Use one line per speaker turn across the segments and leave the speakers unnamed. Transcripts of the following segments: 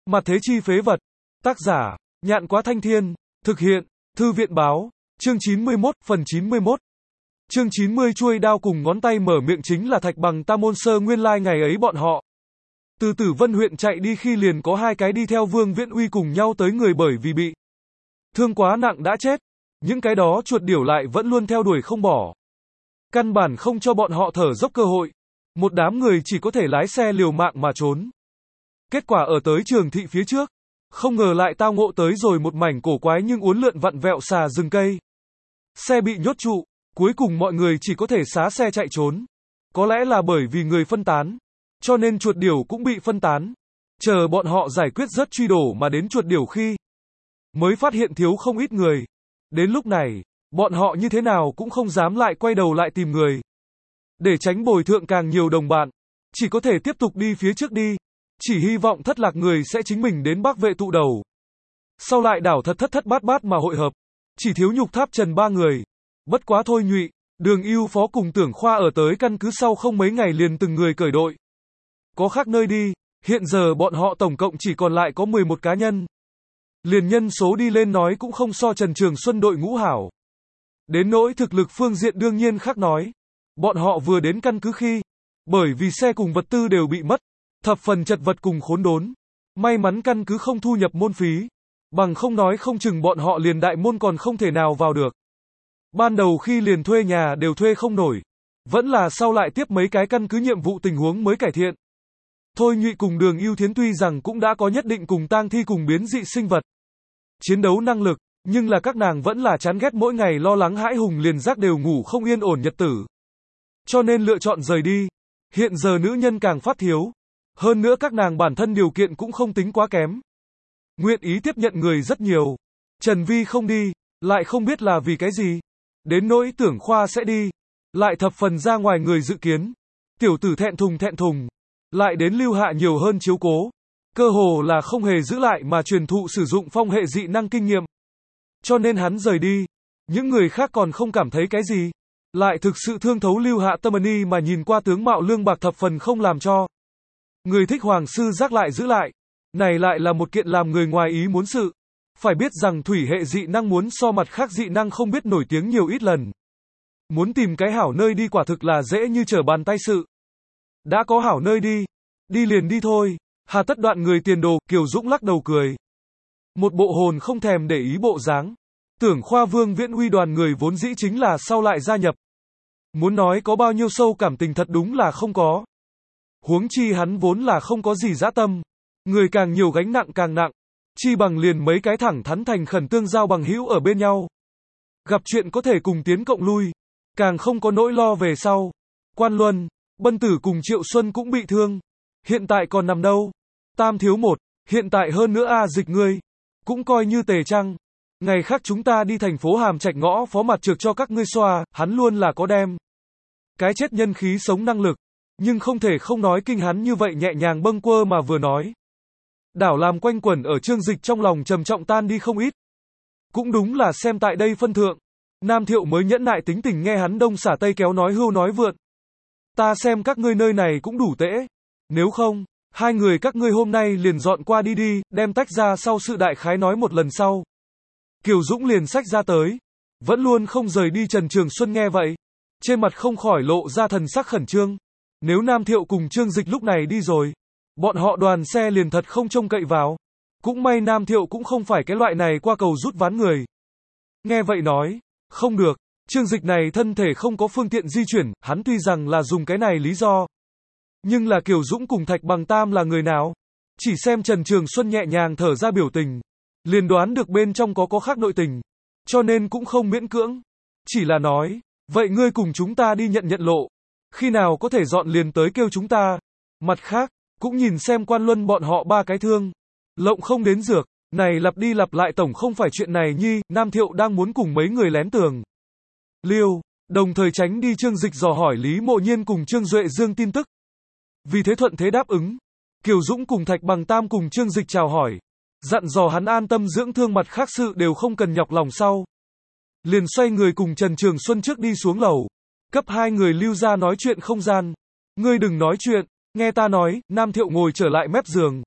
Mặt thế chi phế vật. Tác giả, Nhạn Quá Thanh Thiên. Thực hiện, Thư viện Báo. Chương 91, phần 91. Chương 90 chuôi đao cùng ngón tay mở miệng chính là Thạch Bằng Tam môn sơ nguyên lai ngày ấy bọn họ. Từ Tử Vân huyện chạy đi khi liền có hai cái đi theo Vương Viễn Uy cùng nhau tới người bởi vì bị thương quá nặng đã chết. Những cái đó chuột điểu lại vẫn luôn theo đuổi không bỏ. Căn bản không cho bọn họ thở dốc cơ hội. Một đám người chỉ có thể lái xe liều mạng mà trốn. Kết quả ở tới Trường Thị phía trước, không ngờ lại tao ngộ tới rồi một mảnh cổ quái nhưng uốn lượn vặn vẹo xà rừng cây. Xe bị nhốt trụ, cuối cùng mọi người chỉ có thể xá xe chạy trốn. Có lẽ là bởi vì người phân tán, cho nên chuột điểu cũng bị phân tán. Chờ bọn họ giải quyết rất truy đổ mà đến chuột điểu khi mới phát hiện thiếu không ít người. Đến lúc này, bọn họ như thế nào cũng không dám lại quay đầu lại tìm người. Để tránh bồi thượng càng nhiều đồng bạn, chỉ có thể tiếp tục đi phía trước đi. Chỉ hy vọng thất lạc người sẽ chính mình đến Bắc Vệ tụ đầu. Sau lại đảo thật thất thất bát bát mà hội hợp. Chỉ thiếu Nhục Tháp Trần ba người. Bất quá thôi Nhụy, Đường Ưu Phó cùng Tưởng Khoa ở tới căn cứ sau không mấy ngày liền từng người cởi đội. Có khác nơi đi, hiện giờ bọn họ tổng cộng chỉ còn lại có 11 cá nhân. Liền nhân số đi lên nói cũng không so Trần Trường Xuân đội ngũ hảo. Đến nỗi thực lực phương diện đương nhiên khác nói. Bọn họ vừa đến căn cứ khi, bởi vì xe cùng vật tư đều bị mất, thập phần chật vật cùng khốn đốn. May mắn căn cứ không thu nhập môn phí, bằng không nói không chừng bọn họ liền đại môn còn không thể nào vào được. Ban đầu khi liền thuê nhà đều thuê không nổi, vẫn là sau lại tiếp mấy cái căn cứ nhiệm vụ tình huống mới cải thiện. Thôi Nhụy cùng Đường Ưu Thiến tuy rằng cũng đã có nhất định cùng tang thi cùng biến dị sinh vật chiến đấu năng lực, nhưng là các nàng vẫn là chán ghét mỗi ngày lo lắng hãi hùng liền giác đều ngủ không yên ổn nhật tử. Cho nên lựa chọn rời đi. Hiện giờ nữ nhân càng phát thiếu. Hơn nữa các nàng bản thân điều kiện cũng không tính quá kém. Nguyện ý tiếp nhận người rất nhiều. Trần Vi không đi, lại không biết là vì cái gì. Đến nỗi Tưởng Khoa sẽ đi, lại thập phần ra ngoài người dự kiến. Tiểu tử thẹn thùng, lại đến Lưu Hạ nhiều hơn chiếu cố. Cơ hồ là không hề giữ lại mà truyền thụ sử dụng phong hệ dị năng kinh nghiệm. Cho nên hắn rời đi. Những người khác còn không cảm thấy cái gì. Lại thực sự thương thấu Lưu Hạ Tâm Ni mà nhìn qua tướng mạo lương bạc thập phần không làm cho người thích Hoàng sư giác lại giữ lại. Này lại là một kiện làm người ngoài ý muốn sự. Phải biết rằng thủy hệ dị năng muốn so mặt khác dị năng không biết nổi tiếng nhiều ít lần. Muốn tìm cái hảo nơi đi quả thực là dễ như trở bàn tay sự. Đã có hảo nơi đi, đi liền đi thôi. Hà tất đoạn người tiền đồ, Kiều Dũng lắc đầu cười. Một bộ hồn không thèm để ý bộ dáng. Tưởng Khoa Vương Viễn Uy đoàn người vốn dĩ chính là sau lại gia nhập. Muốn nói có bao nhiêu sâu cảm tình thật đúng là không có. Huống chi hắn vốn là không có gì dã tâm. Người càng nhiều gánh nặng càng nặng. Chi bằng liền mấy cái thẳng thắn thành khẩn tương giao bằng hữu ở bên nhau. Gặp chuyện có thể cùng tiến cộng lui. Càng không có nỗi lo về sau. Quan Luân, Bân Tử cùng Triệu Xuân cũng bị thương. Hiện tại còn nằm đâu? Tam thiếu một, hiện tại hơn nữa Dịch ngươi. Cũng coi như tề trăng. Ngày khác chúng ta đi thành phố Hàm Trạch ngõ phó mặt trược cho các ngươi xoa, hắn luôn là có đem cái chết nhân khí sống năng lực. Nhưng không thể không nói kinh hắn như vậy nhẹ nhàng bâng quơ mà vừa nói. Đảo làm quanh quẩn ở Trương Dịch trong lòng trầm trọng tan đi không ít. Cũng đúng là xem tại đây phân thượng. Nam Thiệu mới nhẫn nại tính tình nghe hắn đông xả tây kéo nói hưu nói vượn. Ta xem các ngươi nơi này cũng đủ tễ. Nếu không, hai người các ngươi hôm nay liền dọn qua đi đi, đem tách ra sau sự đại khái nói một lần sau. Kiều Dũng liền xách ra tới. Vẫn luôn không rời đi Trần Trường Xuân nghe vậy. Trên mặt không khỏi lộ ra thần sắc khẩn trương. Nếu Nam Thiệu cùng Trương Dịch lúc này đi rồi, bọn họ đoàn xe liền thật không trông cậy vào. Cũng may Nam Thiệu cũng không phải cái loại này qua cầu rút ván người. Nghe vậy nói, không được, Trương Dịch này thân thể không có phương tiện di chuyển, hắn tuy rằng là dùng cái này lý do. Nhưng là Kiều Dũng cùng Thạch Bằng Tam là người nào? Chỉ xem Trần Trường Xuân nhẹ nhàng thở ra biểu tình. Liền đoán được bên trong có khác nội tình. Cho nên cũng không miễn cưỡng. Chỉ là nói, vậy ngươi cùng chúng ta đi nhận lộ. Khi nào có thể dọn liền tới kêu chúng ta. Mặt khác, cũng nhìn xem Quan Luân bọn họ ba cái thương. Lộng không đến dược. Này lặp đi lặp lại tổng không phải chuyện này nhi. Nam Thiệu đang muốn cùng mấy người lén tường Liêu, đồng thời tránh đi Trương Dịch dò hỏi Lý Mộ Nhiên cùng Trương Duệ Dương tin tức. Vì thế thuận thế đáp ứng. Kiều Dũng cùng Thạch Bằng Tam cùng Trương Dịch chào hỏi. Dặn dò hắn an tâm dưỡng thương mặt khác sự đều không cần nhọc lòng sau. Liền xoay người cùng Trần Trường Xuân trước đi xuống lầu. Cấp hai người lưu ra nói chuyện không gian. Ngươi đừng nói chuyện, nghe ta nói. Nam Thiệu ngồi trở lại mép giường.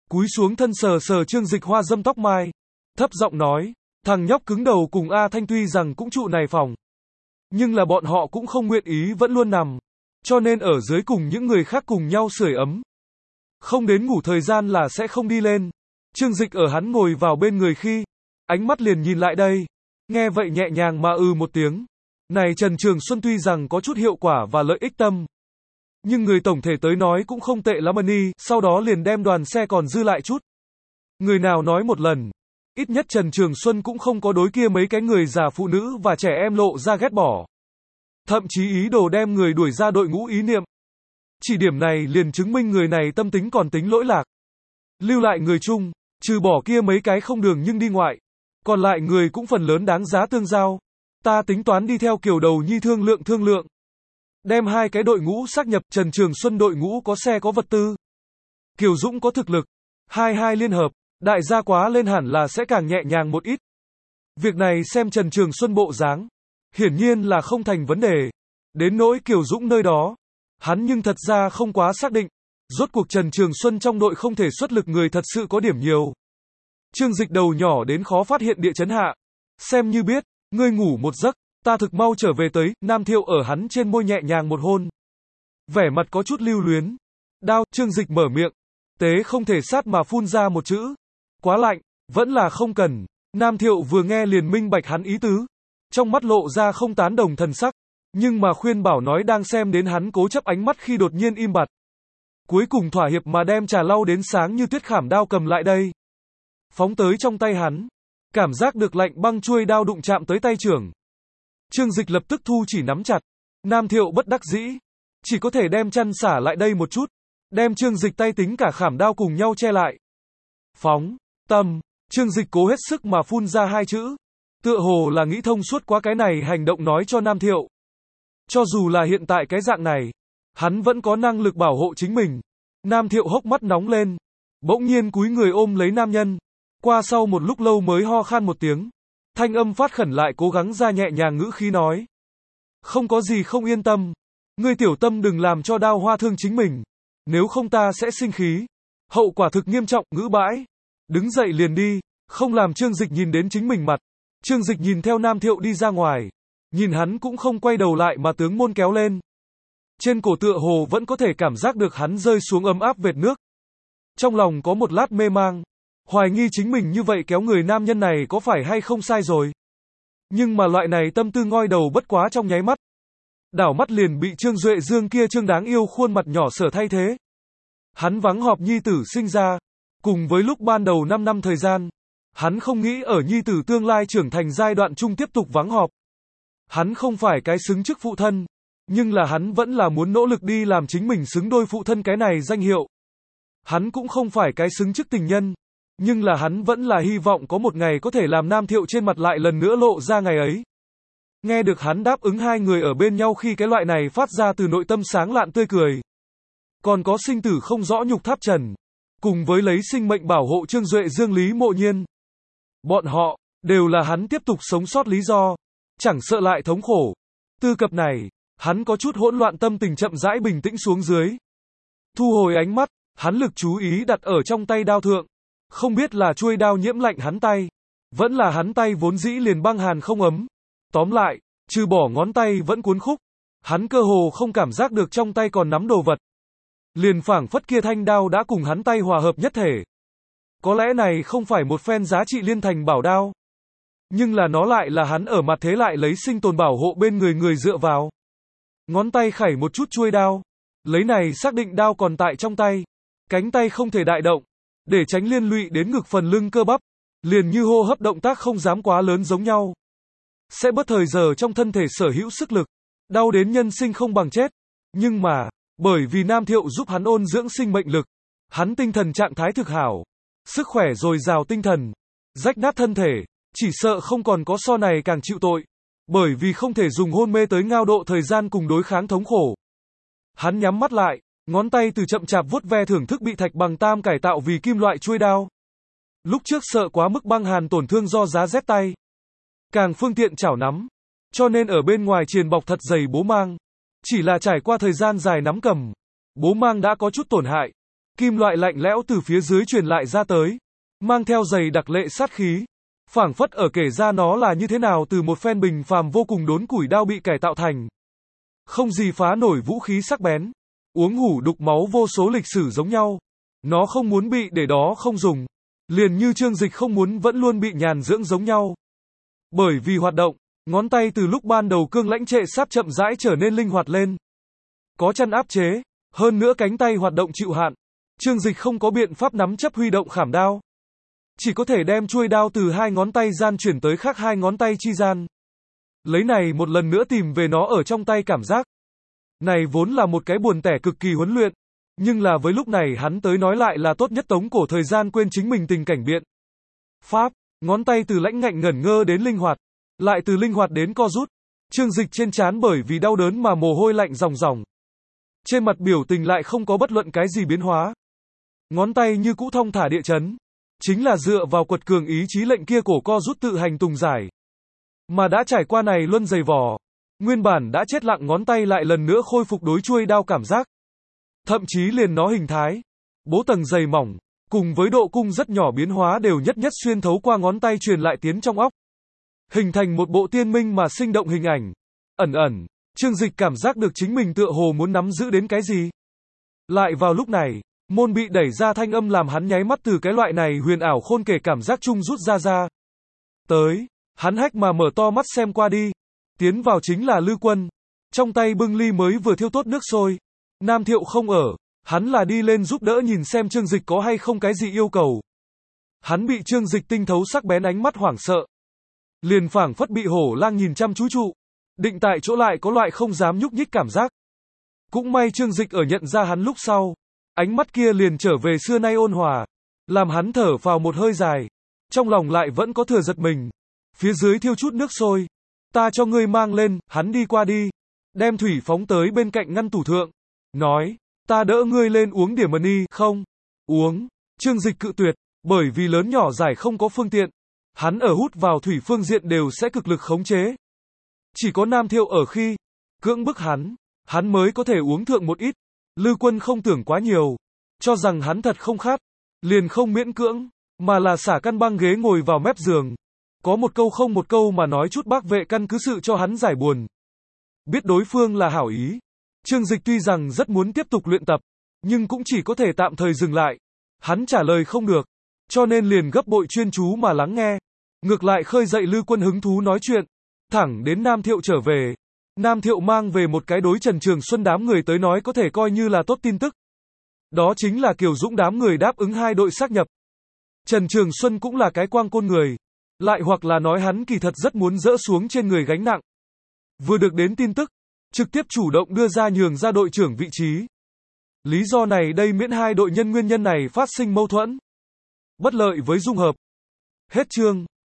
Cúi xuống thân sờ sờ Trương Dịch Hoa dâm tóc mai. Thấp giọng nói, thằng nhóc cứng đầu cùng A Thanh tuy rằng cũng trụ này phòng. Nhưng là bọn họ cũng không nguyện ý vẫn luôn nằm. Cho nên ở dưới cùng những người khác cùng nhau sưởi ấm. Không đến ngủ thời gian là sẽ không đi lên. Trương Dịch ở hắn ngồi vào bên người khi, ánh mắt liền nhìn lại đây. Nghe vậy nhẹ nhàng mà một tiếng. Này Trần Trường Xuân tuy rằng có chút hiệu quả và lợi ích tâm. Nhưng người tổng thể tới nói cũng không tệ lắm đi, sau đó liền đem đoàn xe còn dư lại chút. Người nào nói một lần. Ít nhất Trần Trường Xuân cũng không có đối kia mấy cái người già phụ nữ và trẻ em lộ ra ghét bỏ. Thậm chí ý đồ đem người đuổi ra đội ngũ ý niệm. Chỉ điểm này liền chứng minh người này tâm tính còn tính lỗi lạc. Lưu lại người chung, trừ bỏ kia mấy cái không đường nhưng đi ngoại. Còn lại người cũng phần lớn đáng giá tương giao. Ta tính toán đi theo kiểu đầu nhi thương lượng. Đem hai cái đội ngũ xác nhập, Trần Trường Xuân đội ngũ có xe có vật tư. Kiều Dũng có thực lực. Hai liên hợp, đại gia quá lên hẳn là sẽ càng nhẹ nhàng một ít. Việc này xem Trần Trường Xuân bộ dáng. Hiển nhiên là không thành vấn đề. Đến nỗi Kiều Dũng nơi đó. Hắn nhưng thật ra không quá xác định. Rốt cuộc Trần Trường Xuân trong đội không thể xuất lực người thật sự có điểm nhiều. Trương Dịch đầu nhỏ đến khó phát hiện địa chấn hạ. Xem như biết, ngươi ngủ một giấc, ta thực mau trở về tới, Nam Thiệu ở hắn trên môi nhẹ nhàng một hôn. Vẻ mặt có chút lưu luyến. Đao, Trương Dịch mở miệng. Tế không thể sát mà phun ra một chữ. Quá lạnh, vẫn là không cần. Nam Thiệu vừa nghe liền minh bạch hắn ý tứ. Trong mắt lộ ra không tán đồng thần sắc. Nhưng mà khuyên bảo nói đang xem đến hắn cố chấp ánh mắt khi đột nhiên im bặt. Cuối cùng thỏa hiệp mà đem trà lau đến sáng như tuyết khảm đao cầm lại đây. Phóng tới trong tay hắn. Cảm giác được lạnh băng chuôi đao đụng chạm tới tay trưởng. Trương Dịch lập tức thu chỉ nắm chặt. Nam Thiệu bất đắc dĩ. Chỉ có thể đem chăn xả lại đây một chút. Đem Trương Dịch tay tính cả khảm đao cùng nhau che lại. Phóng, tâm. Trương Dịch cố hết sức mà phun ra hai chữ. Tựa hồ là nghĩ thông suốt quá cái này hành động nói cho Nam Thiệu. Cho dù là hiện tại cái dạng này. Hắn vẫn có năng lực bảo hộ chính mình. Nam Thiệu hốc mắt nóng lên. Bỗng nhiên cúi người ôm lấy nam nhân. Qua sau một lúc lâu mới ho khan một tiếng. Thanh âm phát khẩn lại cố gắng ra nhẹ nhàng ngữ khí nói. Không có gì không yên tâm. Ngươi tiểu tâm đừng làm cho Đao Hoa thương chính mình. Nếu không ta sẽ sinh khí. Hậu quả thực nghiêm trọng, ngữ bãi. Đứng dậy liền đi. Không làm Trương Dịch nhìn đến chính mình mặt. Trương Dịch nhìn theo Nam Thiệu đi ra ngoài. Nhìn hắn cũng không quay đầu lại mà tướng môn kéo lên. Trên cổ tựa hồ vẫn có thể cảm giác được hắn rơi xuống ấm áp vệt nước. Trong lòng có một lát mê mang. Hoài nghi chính mình như vậy kéo người nam nhân này có phải hay không sai rồi. Nhưng mà loại này tâm tư ngoi đầu bất quá trong nháy mắt. Đảo mắt liền bị Trương Duệ Dương kia trương đáng yêu khuôn mặt nhỏ sở thay thế. Hắn vắng họp nhi tử sinh ra. Cùng với lúc ban đầu 5 năm thời gian. Hắn không nghĩ ở nhi tử tương lai trưởng thành giai đoạn chung tiếp tục vắng họp. Hắn không phải cái xứng chức phụ thân. Nhưng là hắn vẫn là muốn nỗ lực đi làm chính mình xứng đôi phụ thân cái này danh hiệu. Hắn cũng không phải cái xứng chức tình nhân. Nhưng là hắn vẫn là hy vọng có một ngày có thể làm Nam Thiệu trên mặt lại lần nữa lộ ra ngày ấy. Nghe được hắn đáp ứng hai người ở bên nhau khi cái loại này phát ra từ nội tâm sáng lạn tươi cười. Còn có sinh tử không rõ nhục tháp trần. Cùng với lấy sinh mệnh bảo hộ Trương Duệ Dương Lý Mộ Nhiên. Bọn họ, đều là hắn tiếp tục sống sót lý do. Chẳng sợ lại thống khổ. Tư cập này, hắn có chút hỗn loạn tâm tình chậm rãi bình tĩnh xuống dưới. Thu hồi ánh mắt, hắn lực chú ý đặt ở trong tay đao thượng. Không biết là chuôi đao nhiễm lạnh hắn tay. Vẫn là hắn tay vốn dĩ liền băng hàn không ấm. Tóm lại, trừ bỏ ngón tay vẫn cuốn khúc. Hắn cơ hồ không cảm giác được trong tay còn nắm đồ vật. Liền phảng phất kia thanh đao đã cùng hắn tay hòa hợp nhất thể. Có lẽ này không phải một phen giá trị liên thành bảo đao. Nhưng là nó lại là hắn ở mặt thế lại lấy sinh tồn bảo hộ bên người dựa vào. Ngón tay khẩy một chút chuôi đao. Lấy này xác định đao còn tại trong tay. Cánh tay không thể đại động. Để tránh liên lụy đến ngực phần lưng cơ bắp. Liền như hô hấp động tác không dám quá lớn giống nhau. Sẽ bất thời giờ trong thân thể sở hữu sức lực. Đau đến nhân sinh không bằng chết. Nhưng mà, bởi vì Nam Thiệu giúp hắn ôn dưỡng sinh mệnh lực. Hắn tinh thần trạng thái thực hảo. Sức khỏe dồi dào tinh thần. Rách nát thân thể. Chỉ sợ không còn có so này càng chịu tội. Bởi vì không thể dùng hôn mê tới ngao độ thời gian cùng đối kháng thống khổ. Hắn nhắm mắt lại. Ngón tay từ chậm chạp vuốt ve thưởng thức bị thạch bằng tam cải tạo vì kim loại chuôi đao. Lúc trước sợ quá mức băng hàn tổn thương do giá rét tay. Càng phương tiện chảo nắm. Cho nên ở bên ngoài triền bọc thật dày bố mang. Chỉ là trải qua thời gian dài nắm cầm. Bố mang đã có chút tổn hại. Kim loại lạnh lẽo từ phía dưới truyền lại ra tới, mang theo dày đặc lệ sát khí, phảng phất ở kể ra nó là như thế nào từ một phen bình phàm vô cùng đốn củi đao bị cải tạo thành. Không gì phá nổi vũ khí sắc bén, uống hủ đục máu vô số lịch sử giống nhau. Nó không muốn bị để đó không dùng, liền như Trương Dịch không muốn vẫn luôn bị nhàn dưỡng giống nhau. Bởi vì hoạt động, ngón tay từ lúc ban đầu cương lãnh trệ sát chậm rãi trở nên linh hoạt lên. Có chân áp chế, hơn nữa cánh tay hoạt động chịu hạn, Trương Dịch không có biện pháp nắm chấp huy động khảm đao. Chỉ có thể đem chuôi đao từ hai ngón tay gian chuyển tới khác hai ngón tay chi gian. Lấy này một lần nữa tìm về nó ở trong tay cảm giác. Này vốn là một cái buồn tẻ cực kỳ huấn luyện, nhưng là với lúc này hắn tới nói lại là tốt nhất tống cổ thời gian quên chính mình tình cảnh biện. Pháp, ngón tay từ lãnh ngạnh ngẩn ngơ đến linh hoạt, lại từ linh hoạt đến co rút. Trương Dịch trên trán bởi vì đau đớn mà mồ hôi lạnh ròng ròng. Trên mặt biểu tình lại không có bất luận cái gì biến hóa. Ngón tay như cũ thong thả địa chấn, chính là dựa vào quật cường ý chí lệnh kia cổ co rút tự hành tùng giải. Mà đã trải qua này luân dày vò, nguyên bản đã chết lặng ngón tay lại lần nữa khôi phục đối chuôi đao cảm giác. Thậm chí liền nó hình thái, bố tầng dày mỏng, cùng với độ cung rất nhỏ biến hóa đều nhất nhất xuyên thấu qua ngón tay truyền lại tiến trong óc. Hình thành một bộ tiên minh mà sinh động hình ảnh. Ẩn ẩn, Trương Dịch cảm giác được chính mình tựa hồ muốn nắm giữ đến cái gì. Lại vào lúc này, môn bị đẩy ra thanh âm làm hắn nháy mắt từ cái loại này huyền ảo khôn kể cảm giác chung rút ra. Tới, hắn hách mà mở to mắt xem qua đi. Tiến vào chính là Lư Quân. Trong tay bưng ly mới vừa thiêu tốt nước sôi. Nam Thiệu không ở, hắn là đi lên giúp đỡ nhìn xem Trương Dịch có hay không cái gì yêu cầu. Hắn bị Trương Dịch tinh thấu sắc bén ánh mắt hoảng sợ. Liền phảng phất bị hổ lang nhìn chăm chú trụ. Định tại chỗ lại có loại không dám nhúc nhích cảm giác. Cũng may Trương Dịch ở nhận ra hắn lúc sau. Ánh mắt kia liền trở về xưa nay ôn hòa. Làm hắn thở vào một hơi dài. Trong lòng lại vẫn có thừa giật mình. Phía dưới thiêu chút nước sôi. Ta cho ngươi mang lên, hắn đi qua đi. Đem thủy phóng tới bên cạnh ngăn tủ thượng. Nói, ta đỡ ngươi lên uống điểm mani, không? Uống. Trương Dịch cự tuyệt, bởi vì lớn nhỏ giải không có phương tiện. Hắn ở hút vào thủy phương diện đều sẽ cực lực khống chế. Chỉ có Nam Thiệu ở khi cưỡng bức hắn mới có thể uống thượng một ít. Lư Quân không tưởng quá nhiều, cho rằng hắn thật không khát, liền không miễn cưỡng, mà là xả căn băng ghế ngồi vào mép giường. Có một câu không một câu mà nói chút bác vệ căn cứ sự cho hắn giải buồn. Biết đối phương là hảo ý. Trương Dịch tuy rằng rất muốn tiếp tục luyện tập, nhưng cũng chỉ có thể tạm thời dừng lại. Hắn trả lời không được, cho nên liền gấp bội chuyên chú mà lắng nghe. Ngược lại khơi dậy Lư Quân hứng thú nói chuyện, thẳng đến Nam Thiệu trở về. Nam Thiệu mang về một cái đối Trần Trường Xuân đám người tới nói có thể coi như là tốt tin tức. Đó chính là Kiều Dũng đám người đáp ứng hai đội xác nhập. Trần Trường Xuân cũng là cái quang côn người. Lại hoặc là nói hắn kỳ thật rất muốn dỡ xuống trên người gánh nặng. Vừa được đến tin tức, trực tiếp chủ động đưa ra nhường ra đội trưởng vị trí. Lý do này đây miễn hai đội nhân nguyên nhân này phát sinh mâu thuẫn. Bất lợi với dung hợp. Hết chương.